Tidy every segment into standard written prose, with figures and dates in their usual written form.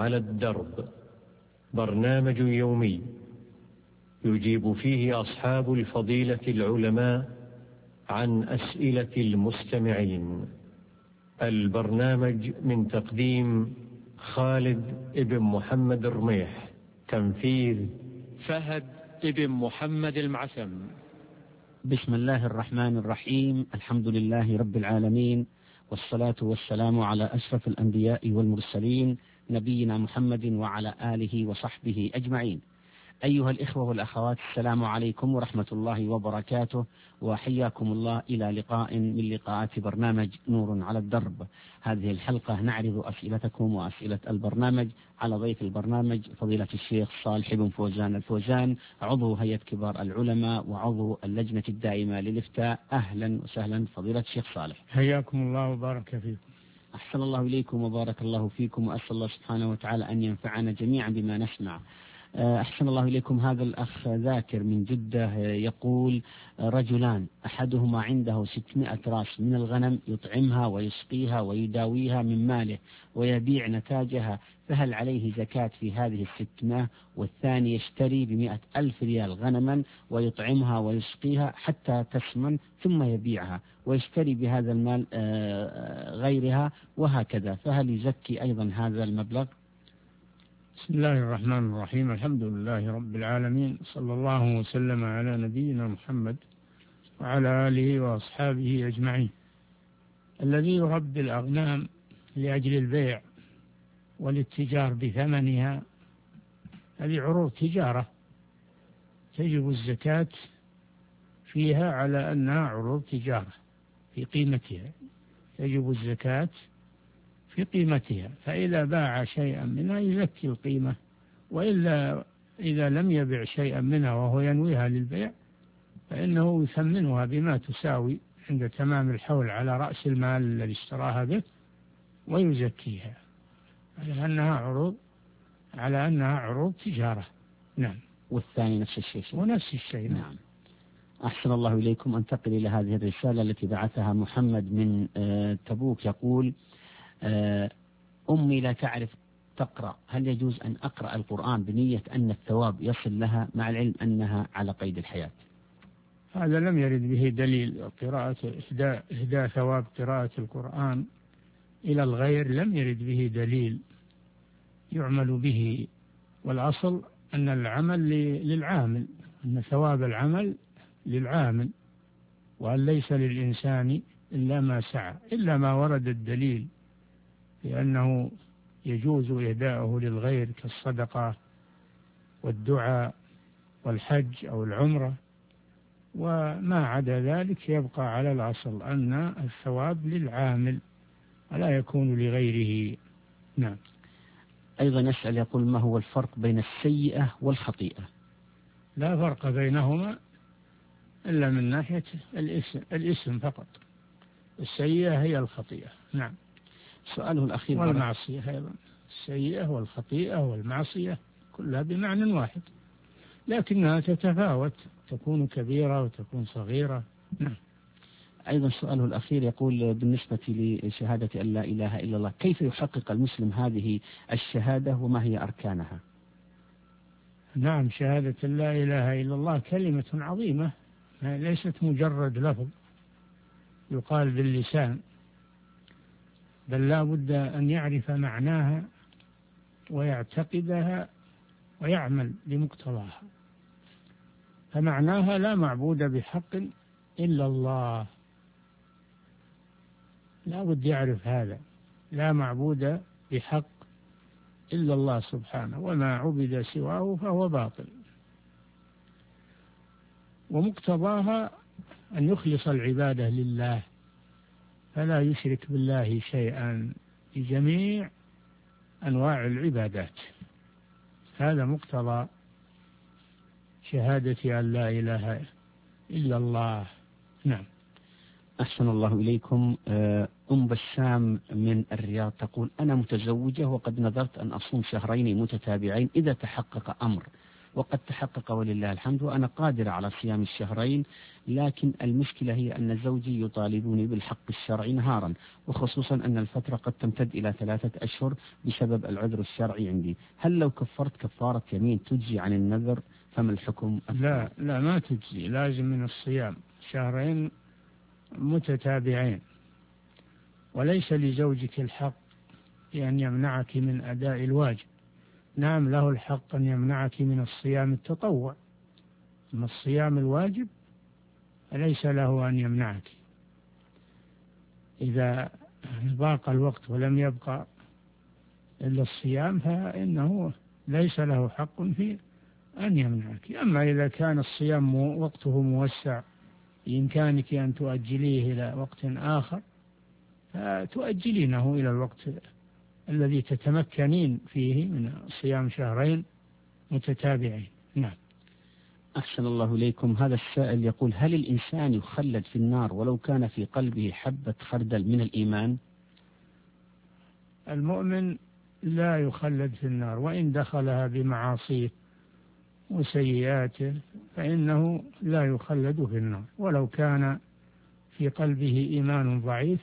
على الدرب، برنامج يومي يجيب فيه أصحاب الفضيلة العلماء عن أسئلة المستمعين. البرنامج من تقديم خالد ابن محمد الرميح، تنفيذ فهد ابن محمد المعسم. بسم الله الرحمن الرحيم. الحمد لله رب العالمين، والصلاة والسلام على أشرف الأنبياء والمرسلين، نبينا محمد وعلى آله وصحبه أجمعين. أيها الإخوة والأخوات، السلام عليكم ورحمة الله وبركاته، وحياكم الله إلى لقاء من لقاءات برنامج نور على الدرب. هذه الحلقة نعرض أسئلتكم وأسئلة البرنامج على ضيف البرنامج فضيلة الشيخ صالح بن فوزان الفوزان، عضو هيئة كبار العلماء وعضو اللجنة الدائمة للإفتاء. أهلا وسهلا فضيلة الشيخ صالح. حياكم الله وبارك فيكم. أحسن الله إليكم وبارك الله فيكم، وأسأل الله سبحانه وتعالى أن ينفعنا جميعا بما نسمع. أحسن الله إليكم. هذا الأخ ذاكر من جدة يقول: رجلان أحدهما عنده 600 رأس من الغنم يطعمها ويسقيها ويداويها من ماله ويبيع نتاجها، فهل عليه زكاة في هذه 600؟ والثاني يشتري ب100,000 ريال غنما ويطعمها ويسقيها حتى تسمن ثم يبيعها ويشتري بهذا المال غيرها وهكذا، فهل يزكي أيضا هذا المبلغ؟ بسم الله الرحمن الرحيم. الحمد لله رب العالمين، صلى الله وسلم على نبينا محمد وعلى آله وأصحابه أجمعين. الذي يربي الأغنام لأجل البيع والاتجار بثمنها هذه عروض تجارة تجب الزكاة فيها على أنها عروض تجارة في قيمتها، تجب الزكاة في قيمتها، فإذا باع شيئا منها يزكي القيمة، وإلا إذا لم يبع شيئا منها وهو ينويها للبيع فإنه يثمنها بما تساوي عند تمام الحول على رأس المال الذي اشتراها به ويزكيها على أنها عروض تجارة. نعم. والثاني نفس الشيء. ونفس الشيء. نعم. أحسن الله إليكم. أنتقل إلى هذه الرسالة التي بعثها محمد من تبوك، يقول: أمي لا تعرف تقرأ، هل يجوز أن أقرأ القرآن بنية أن الثواب يصل لها مع العلم أنها على قيد الحياة؟ هذا لم يرد به دليل. قراءة إهداء ثواب قراءة القرآن إلى الغير لم يرد به دليل يعمل به، والأصل أن العمل للعامل، أن ثواب العمل للعامل، وأن ليس للإنسان إلا ما سعى، إلا ما ورد الدليل لأنه يجوز إهداءه للغير كالصدقة والدعاء والحج أو العمرة، وما عدا ذلك يبقى على الأصل أن الثواب للعامل ولا يكون لغيره. نعم. أيضا يسأل يقول: ما هو الفرق بين السيئة والخطيئة؟ لا فرق بينهما إلا من ناحية الاسم فقط. السيئة هي الخطيئة. نعم. سؤاله الأخير: والمعصية أيضا، السيئة والخطيئة والمعصية كلها بمعنى واحد، لكنها تتفاوت، تكون كبيرة وتكون صغيرة. نعم. أيضا سؤاله الأخير يقول: بالنسبة لشهادة أن لا إله إلا الله، كيف يحقق المسلم هذه الشهادة وما هي أركانها؟ نعم، شهادة لا إله إلا الله كلمة عظيمة، ليست مجرد لفظ يقال باللسان، بل لا بد أن يعرف معناها ويعتقدها ويعمل بمقتضاها. فمعناها: لا معبود بحق إلا الله. لا بد يعرف هذا، لا معبود بحق إلا الله سبحانه، وما عبد سواه فهو باطل. ومقتضاها أن يخلص العبادة لله، فلا يشرك بالله شيئا في جميع أنواع العبادات. هذا مقتضى شهادة أن لا إله إلا الله. نعم. أحسن الله إليكم. بسام من الرياض تقول: أنا متزوجة وقد نذرت أن أصوم 2 شهرين متتابعين إذا تحقق أمر، وقد تحقق ولله الحمد وأنا قادر على صيام الشهرين، لكن المشكلة هي أن زوجي يطالبني بالحق الشرعي نهارا، وخصوصا أن الفترة قد تمتد إلى 3 أشهر بسبب العذر الشرعي عندي. هل لو كفرت كفارة يمين تجزي عن النذر؟ فما الحكم؟ لا ما تجزي، لازم من الصيام شهرين متتابعين، وليس لزوجك الحق بأن يمنعك من أداء الواجب. نعم له الحق أن يمنعك من الصيام التطوع، أما الصيام الواجب ليس له أن يمنعك. إذا ضاق الوقت ولم يبقى إلا الصيام فإنه ليس له حق في أن يمنعك. أما إذا كان الصيام وقته موسع بإمكانك أن تؤجليه إلى وقت آخر فتؤجلينه إلى الوقت الذي تتمكنين فيه من صيام شهرين متتابعين. نعم. أحسن الله إليكم. هذا السائل يقول: هل الإنسان يخلد في النار ولو كان في قلبه حبة خردل من الإيمان؟ المؤمن لا يخلد في النار، وإن دخلها بمعاصيه وسيئاته فإنه لا يخلد في النار ولو كان في قلبه إيمان ضعيف.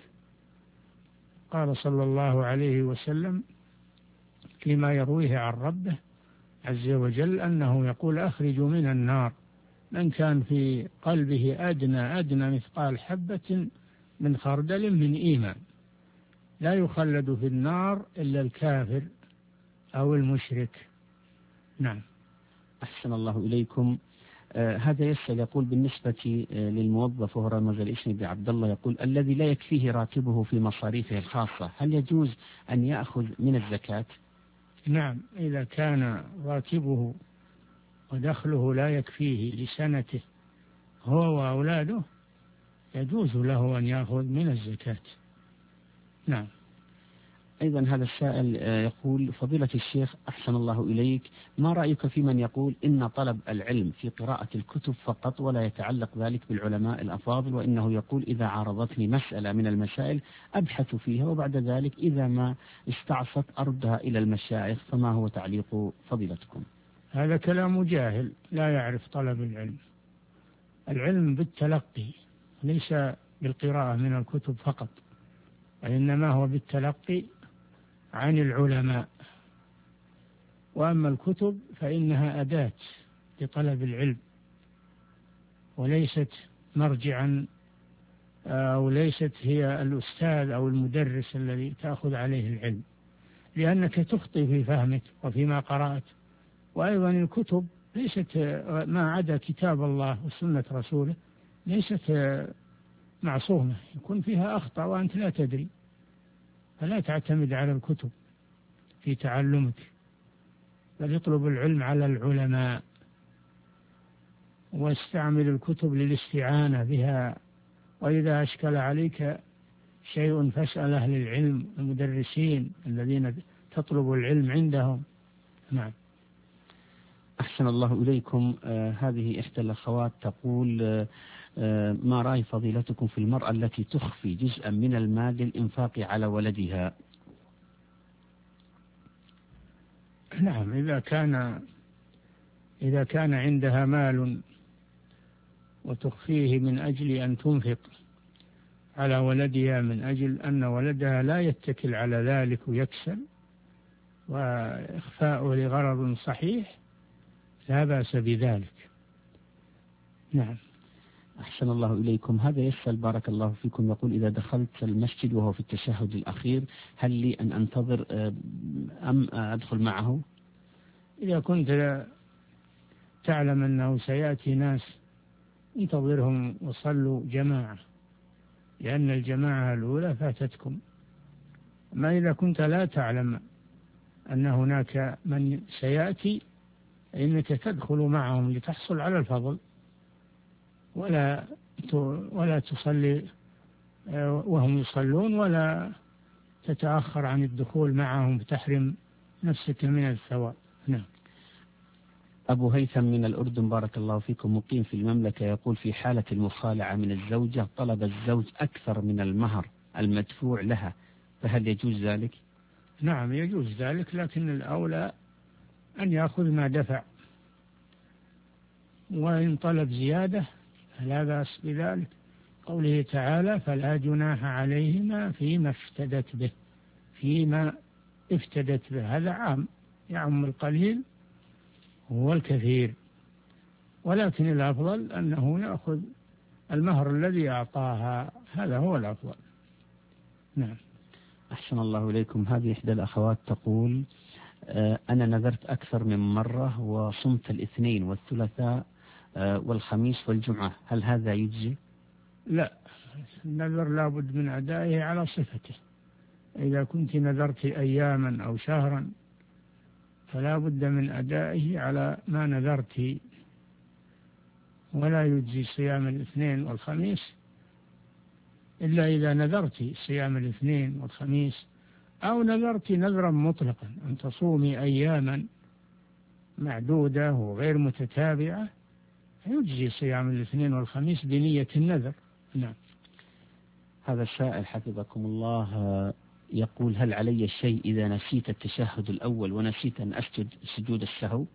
قال صلى الله عليه وسلم فيما يرويه عن ربه عز وجل أنه يقول: أخرجوا من النار من كان في قلبه أدنى مثقال حبة من خردل من إيمان. لا يخلد في النار إلا الكافر أو المشرك. نعم. أحسن الله إليكم. هذا يسأل يقول: بالنسبة للموظف وهو رمز الاسم بعبد الله، يقول: الذي لا يكفيه راتبه في مصاريفه الخاصة هل يجوز أن يأخذ من الزكاة؟ نعم، إذا كان راتبه ودخله لا يكفيه لسنته هو وأولاده يجوز له أن يأخذ من الزكاة. نعم. أيضا هذا السائل يقول: فضيلة الشيخ أحسن الله إليك، ما رأيك في من يقول إن طلب العلم في قراءة الكتب فقط ولا يتعلق ذلك بالعلماء الأفاضل، وإنه يقول إذا عارضتني مسألة من المسائل أبحث فيها وبعد ذلك إذا ما استعصت أردها إلى المشايخ، فما هو تعليق فضيلتكم؟ هذا كلام جاهل لا يعرف طلب العلم. العلم بالتلقي ليس بالقراءة من الكتب فقط، وإنما هو بالتلقي عن العلماء. وأما الكتب فإنها أداة لطلب العلم وليست مرجعا أو ليست هي الأستاذ أو المدرس الذي تأخذ عليه العلم، لأنك تخطئ في فهمك وفيما قرأت. وأيضا الكتب ليست ما عدا كتاب الله وسنة رسوله ليست معصومة، يكون فيها أخطاء وأنت لا تدري، فلا تعتمد على الكتب في تعلمك، بل اطلب العلم على العلماء واستعمل الكتب للاستعانة بها. وإذا أشكل عليك شيء فاسأل أهل العلم المدرسين الذين تطلب العلم عندهم. نعم. أحسن الله إليكم. هذه إحدى الأخوات تقول: ما رأي فضيلتكم في المرأة التي تخفي جزءا من المال للإنفاق على ولدها؟ نعم، إذا كان عندها مال وتخفيه من أجل أن تنفق على ولدها من أجل أن ولدها لا يتكل على ذلك ويكسل، وإخفاؤه لغرض صحيح لا بأس بذلك. نعم. أحسن الله إليكم. هذا يسأل بارك الله فيكم، يقول: إذا دخلت المسجد وهو في التشهد الأخير هل لي أن أنتظر أم أدخل معه؟ إذا كنت تعلم أنه سيأتي ناس انتظرهم وصلوا جماعة، لأن الجماعة الأولى فاتتكم. ما إذا كنت لا تعلم أن هناك من سيأتي إنك تدخل معهم لتحصل على الفضل، ولا تصلي وهم يصلون، ولا تتأخر عن الدخول معهم فتحرم نفسك من الثواب. نعم. أبو هيثم من الأردن بارك الله فيكم، مقيم في المملكة، يقول: في حالة المخالعة من الزوجة طلب الزوج أكثر من المهر المدفوع لها، فهل يجوز ذلك؟ نعم يجوز ذلك، لكن الأولى أن يأخذ ما دفع، وإن طلب زيادة فلا بأس بذلك. قوله تعالى فلا جناح عليهما فيما افتدت به، فيما افتدت به هذا عام يعم القليل هو الكثير، ولكن الأفضل أنه يأخذ المهر الذي أعطاها، هذا هو الأفضل. نعم. أحسن الله إليكم. هذه إحدى الأخوات تقول أنا نذرت أكثر من مرة وصمت الاثنين والثلاثاء والخميس والجمعة، هل هذا يجزي؟ لا، النذر لا بد من أدائه على صفته. إذا كنت نذرت أياما أو شهرا فلا بد من أدائه على ما نذرت، ولا يجزي صيام الاثنين والخميس إلا إذا نذرت صيام الاثنين والخميس، أو نذرت نذرا مطلقا أن تصومي أياما معدودة وغير متتابعة، يجزي صيام الاثنين والخميس بنية النذر. نعم. هذا السائل حفظكم الله يقول هل علي شيء إذا نسيت التشهد الأول ونسيت أن أسجد سجود السهو؟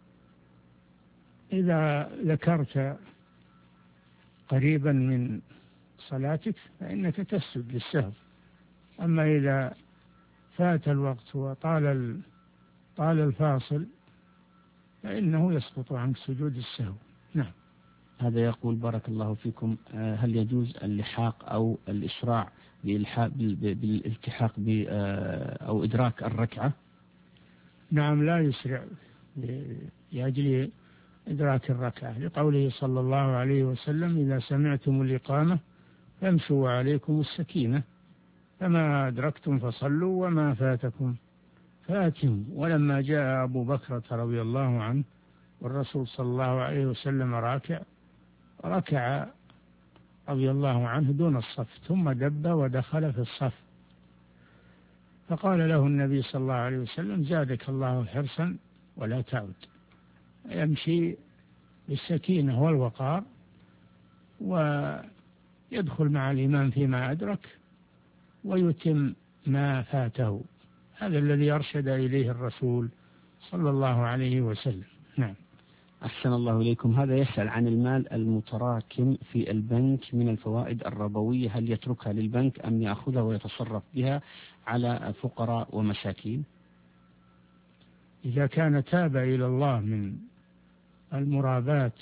إذا ذكرت قريبا من صلاتك فإنك تسجد للسهو، أما إذا فات الوقت وطال الفاصل فإنه يسقط عنك سجود السهو. نعم. هذا يقول بارك الله فيكم هل يجوز اللحاق أو الإسراع بالالتحاق أو إدراك الركعة؟ نعم، لا يسرع لأجل إدراك الركعة، لقوله صلى الله عليه وسلم إذا سمعتم الإقامة فامشوا عليكم السكينة، فما أدركتم فصلوا وما فاتكم فاتموا. ولما جاء أبو بكر رضي الله عنه والرسول صلى الله عليه وسلم ركع رضي الله عنه دون الصف، ثم دب ودخل في الصف، فقال له النبي صلى الله عليه وسلم زادك الله حرصا ولا تعد. يمشي بالسكينة والوقار ويدخل مع الإمام فيما أدرك ويتم ما فاته، هذا الذي أرشد إليه الرسول صلى الله عليه وسلم. نعم. أحسن الله إليكم. هذا يسأل عن المال المتراكم في البنك من الفوائد الربوية، هل يتركها للبنك أم يأخذها ويتصرف بها على فقراء ومساكين؟ إذا كان تاب إلى الله من المرابات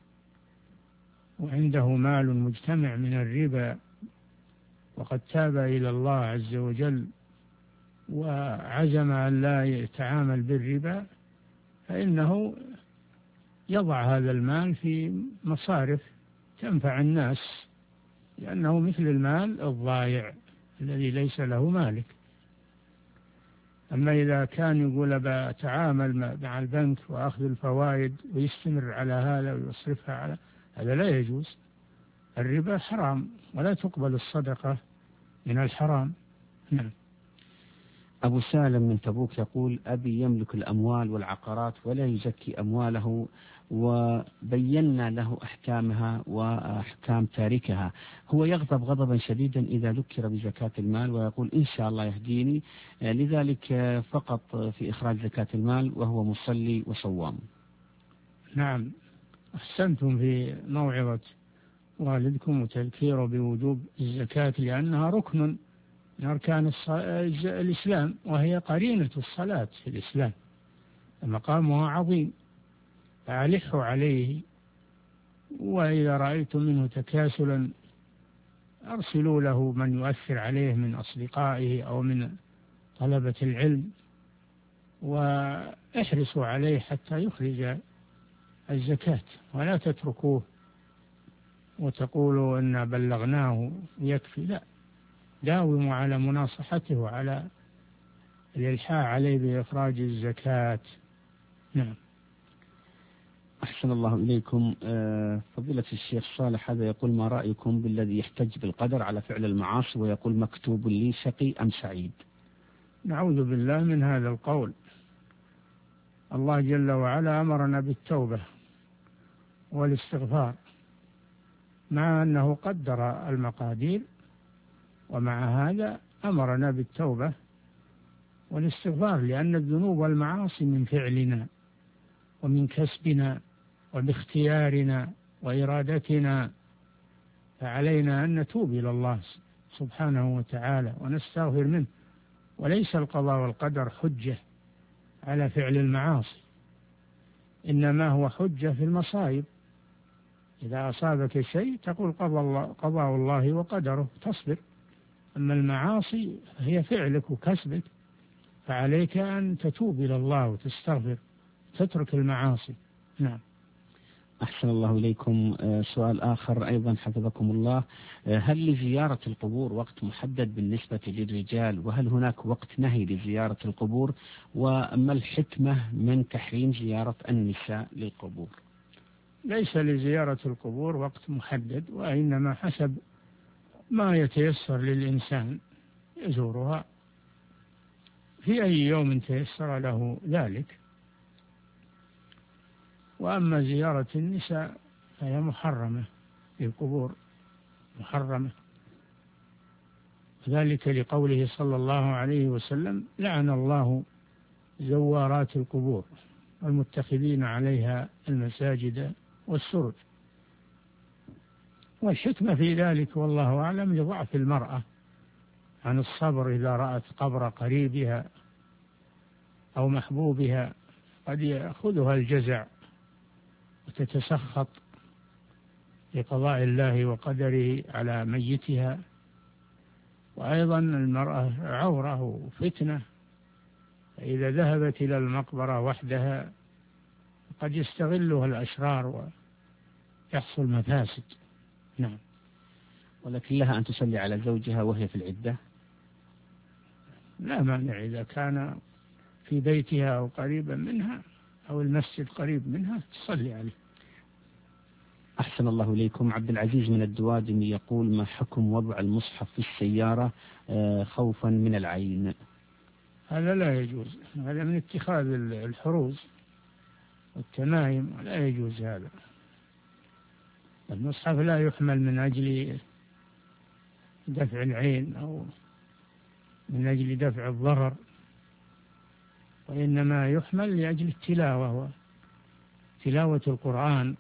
وعنده مال مجتمع من الربا وقد تاب إلى الله عز وجل وعزم أن لا يتعامل بالربا، فإنه يضع هذا المال في مصارف تنفع الناس، لأنه مثل المال الضائع الذي ليس له مالك. أما إذا كان يقول بتعامل مع البنك وأخذ الفوائد ويستمر على هذا ويصرفها على هذا لا يجوز. الربا حرام ولا تقبل الصدقة من الحرام. نعم. أبو سالم من تبوك يقول أبي يملك الأموال والعقارات ولا يزكي أمواله، وبينا له أحكامها وأحكام تاركها، هو يغضب غضبا شديدا إذا ذكر بزكاة المال ويقول إن شاء الله يهديني، لذلك فقط في إخراج زكاة المال وهو مصلي وصوام. نعم، أحسنتم في موعظة والدكم وتذكيره بوجوب الزكاة، لأنها ركن من أركان الإسلام، وهي قرينة الصلاة في الإسلام، مقامها عظيم، فألحوا عليه. وإذا رأيتم منه تكاسلا أرسلوا له من يؤثر عليه من أصدقائه أو من طلبة العلم، واحرصوا عليه حتى يخرج الزكاة، ولا تتركوه وتقولوا إن بلغناه يكفي، لا، داوموا على مناصحته وعلى الإلحاح عليه بإخراج الزكاة. نعم. أحسن الله إليكم. فضيلة الشيخ صالح هذا يقول ما رأيكم بالذي يحتج بالقدر على فعل المعاصي ويقول مكتوب لي شقي أم سعيد؟ نعوذ بالله من هذا القول. الله جل وعلا أمرنا بالتوبة والاستغفار، مع أنه قدر المقادير، ومع هذا أمرنا بالتوبة والاستغفار، لأن الذنوب والمعاصي من فعلنا ومن كسبنا، وباختيارنا وإرادتنا، فعلينا أن نتوب إلى الله سبحانه وتعالى ونستغفر منه. وليس القضاء والقدر حجة على فعل المعاصي، إنما هو حجة في المصائب. إذا أصابك شيء تقول قضاء الله وقدره، تصبر. أما المعاصي هي فعلك وكسبك، فعليك أن تتوب إلى الله وتستغفر، تترك المعاصي. نعم. أحسن الله إليكم. سؤال آخر أيضا حفظكم الله، هل لزيارة القبور وقت محدد بالنسبة للرجال، وهل هناك وقت نهي لزيارة القبور، وما الحكمة من تحريم زيارة النساء للقبور؟ ليس لزيارة القبور وقت محدد، وإنما حسب ما يتيسر للإنسان يزورها في أي يوم تيسر له ذلك. وأما زيارة النساء فهي محرمة في القبور، محرمة، ذلك لقوله صلى الله عليه وسلم: لعن الله زوارات القبور والمتخذين عليها المساجد والسرج. والحكمة في ذلك والله أعلم لضعف المرأة عن الصبر إذا رأت قبر قريبها أو محبوبها، قد يأخذها الجزع وتتسخط لقضاء الله وقدره على ميتها. وأيضا المرأة عورة وفتنة، فإذا ذهبت إلى المقبرة وحدها قد يستغلها الأشرار ويحصل مفاسد. نعم. ولكن لها أن تصلي على زوجها وهي في العدة؟ لا مانع، إذا كان في بيتها أو قريبا منها أو المسجد قريب منها تصلي عليه. أحسن الله إليكم. عبد العزيز من الدوادمي يقول: ما حكم وضع المصحف في السيارة خوفا من العين؟ هذا لا يجوز، هذا من اتخاذ الحروز والتمايم، لا يجوز هذا. المصحف لا يحمل من أجل دفع العين أو من أجل دفع الضرر، وإنما يحمل لأجل التلاوة وتلاوة القرآن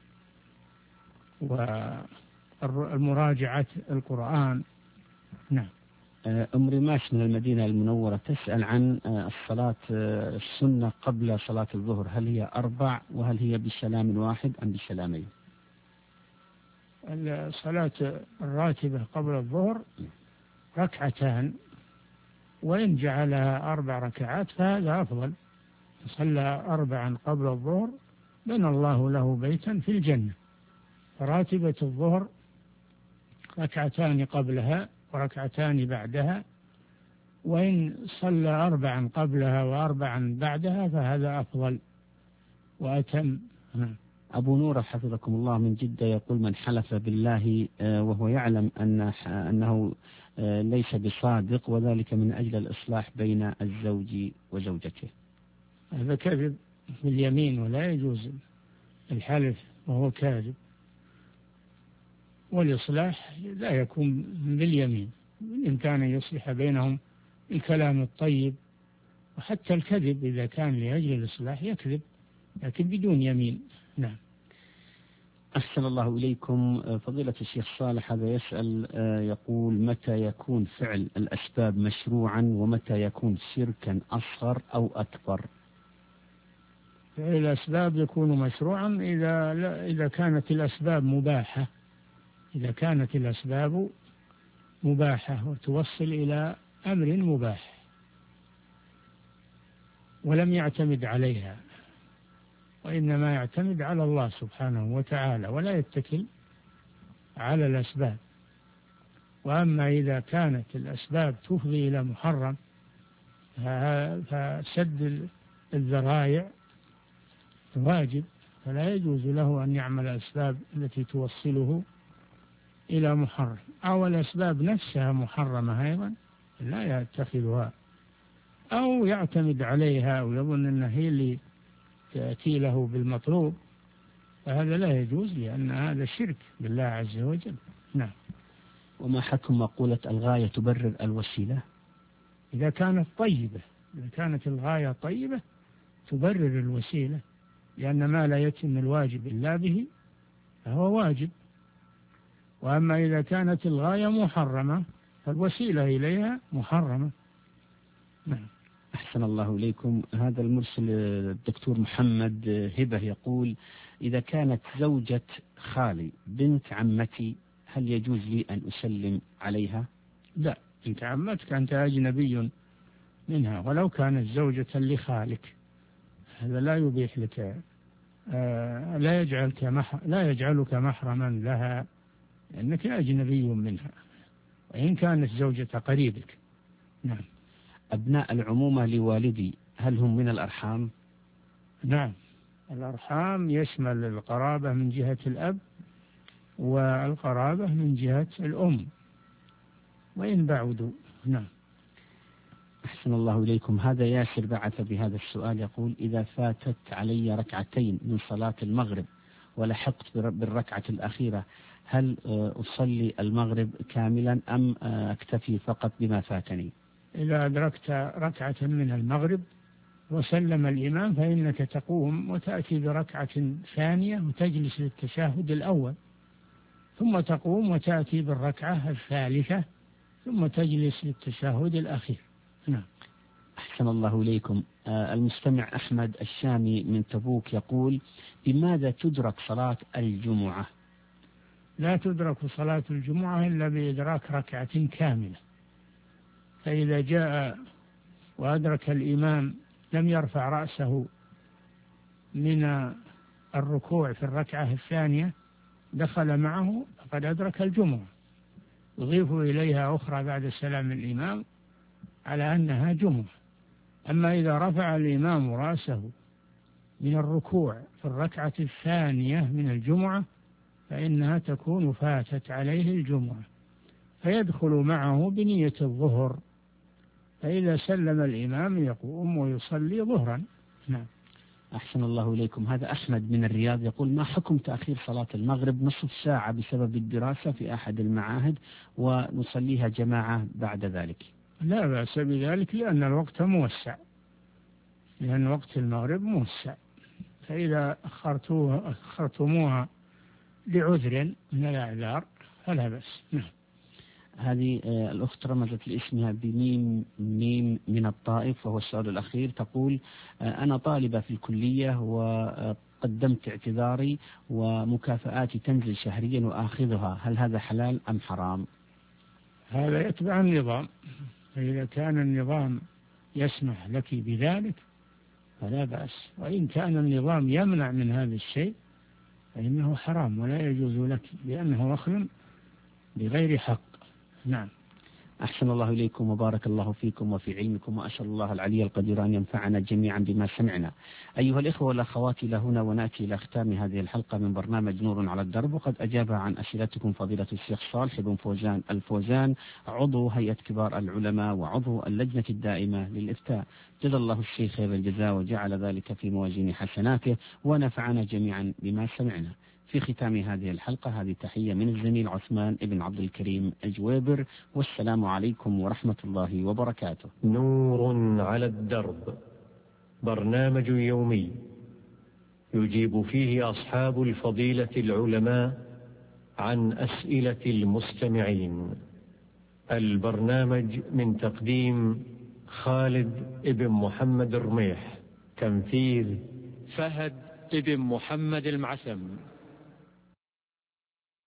والمراجعة القرآن. نعم. أم رماش من المدينة المنورة تسأل عن الصلاة السنة قبل صلاة الظهر، هل هي 4 وهل هي بسلام واحد أم بسلامين؟ الصلاة الراتبة قبل الظهر 2 وإن جعلها 4 ركعات فهذا أفضل. صلى 4 قبل الظهر بنى الله له بيتا في الجنة. فراتبة الظهر 2 قبلها و2 بعدها، وإن صلى 4 قبلها و4 بعدها فهذا أفضل وأتم. أبو نورة حفظكم الله من جدة يقول: من حلف بالله وهو يعلم أنه ليس بصادق، وذلك من أجل الإصلاح بين الزوج وزوجته. هذا كذب باليمين، ولا يجوز الحلف وهو كاذب. والإصلاح لا يكون باليمين، بإمكانه يصلح بينهم الكلام الطيب. وحتى الكذب إذا كان لأجل الإصلاح يكذب، لكن بدون يمين. نعم. أحسن الله إليكم. فضيلة الشيخ صالح هذا يسأل يقول: متى يكون فعل الأسباب مشروعا ومتى يكون شركا أصغر أو أكبر؟ فعل الأسباب يكون مشروعا إذا كانت الأسباب مباحة، إذا كانت الأسباب مباحة وتوصل إلى أمر مباح ولم يعتمد عليها، وإنما يعتمد على الله سبحانه وتعالى ولا يتكل على الأسباب. وأما إذا كانت الأسباب تفضي إلى محرم فسد الذرائع واجب، فلا يجوز له أن يعمل الأسباب التي توصله إلى محرم. أو الأسباب نفسها محرمة أيضا لا يتخذها أو يعتمد عليها ويظن أنها هي اللي تأتي له بالمطلوب، فهذا لا يجوز، لأن هذا شرك بالله عز وجل. نعم. وما حكم مقولة الغاية تبرر الوسيلة؟ إذا كانت طيبة، إذا كانت الغاية طيبة تبرر الوسيلة. لأن ما لا يتم الواجب إلا به فهو واجب. وأما إذا كانت الغاية محرمة فالوسيلة إليها محرمة. نعم. أحسن الله إليكم. هذا المرسل الدكتور محمد هبة يقول: إذا كانت زوجة خالي بنت عمتي هل يجوز لي أن أسلم عليها؟ لا، بنت عمتك أنت أجنبي منها، ولو كانت زوجة لخالك هذا لا يبيح لك، لا يجعلك محرما لها، لأنك أجنبي منها وإن كانت زوجة قريبك. نعم. أبناء العمومة لوالدي هل هم من الأرحام؟ نعم، الأرحام يشمل القرابة من جهة الأب والقرابة من جهة الأم وإن بعدوا. نعم. أحسن الله إليكم. هذا ياسر بعث بهذا السؤال يقول: إذا فاتت علي ركعتين من صلاة المغرب ولحقت بالركعة الأخيرة هل أصلي المغرب كاملا أم أكتفي فقط بما فاتني؟ إذا أدركت ركعة من المغرب وسلم الإمام فإنك تقوم وتأتي بركعة ثانية وتجلس للتشهد الأول، ثم تقوم وتأتي بالركعة الثالثة ثم تجلس للتشهد الأخير. نعم. أحسن الله إليكم. المستمع أحمد الشامي من تبوك يقول: بماذا تدرك صلاة الجمعة؟ لا تدرك صلاة الجمعة إلا بإدراك ركعة كاملة، فإذا جاء وأدرك الإمام لم يرفع رأسه من الركوع في الركعة الثانية دخل معه فقد أدرك الجمعة، يضيف إليها أخرى بعد سلام الإمام على أنها جمعة. أما إذا رفع الإمام رأسه من الركوع في الركعة الثانية من الجمعة فإنها تكون فاتت عليه الجمعة، فيدخل معه بنية الظهر، فإذا سلم الإمام يقوم ويصلي ظهرا. نعم. أحسن الله إليكم. هذا أحمد من الرياض يقول: ما حكم تأخير صلاة المغرب نصف ساعة بسبب الدراسة في أحد المعاهد ونصليها جماعة بعد ذلك؟ لا بأس بذلك، لأن الوقت موسع، لأن وقت المغرب موسع، فإذا أخرتموها لعذر من الأعذار فلا بأس. نعم. هذه الأخت رمزت لاسمها بميم ميم من الطائف، وهو السؤال الأخير. تقول: أنا طالبة في الكلية وقدمت اعتذاري ومكافآتي تنزل شهريا وآخذها، هل هذا حلال أم حرام؟ هذا يتبع النظام، فإذا كان النظام يسمح لك بذلك فلا بأس، وإن كان النظام يمنع من هذا الشيء فإنه حرام ولا يجوز لك، لأنه أخذ بغير حق. نعم. أحسن الله إليكم وبارك الله فيكم وفي علمكم، وأسأل الله العلي القدير أن ينفعنا جميعا بما سمعنا. أيها الإخوة والأخوات، إلى هنا ونأتي إلى ختام هذه الحلقة من برنامج نور على الدرب، وقد أجاب عن أسئلتكم فضيلة الشيخ صالح بن فوزان الفوزان، عضو هيئة كبار العلماء وعضو اللجنة الدائمة للإفتاء. جزا الله الشيخ خير الجزاء وجعل ذلك في موازين حسناته ونفعنا جميعا بما سمعنا. في ختام هذه الحلقة هذه تحية من الزميل عثمان بن عبد الكريم الجويبر، والسلام عليكم ورحمة الله وبركاته. نور على الدرب، برنامج يومي يجيب فيه أصحاب الفضيلة العلماء عن أسئلة المستمعين. البرنامج من تقديم خالد بن محمد الرميح، تنفيذ فهد بن محمد المعسم.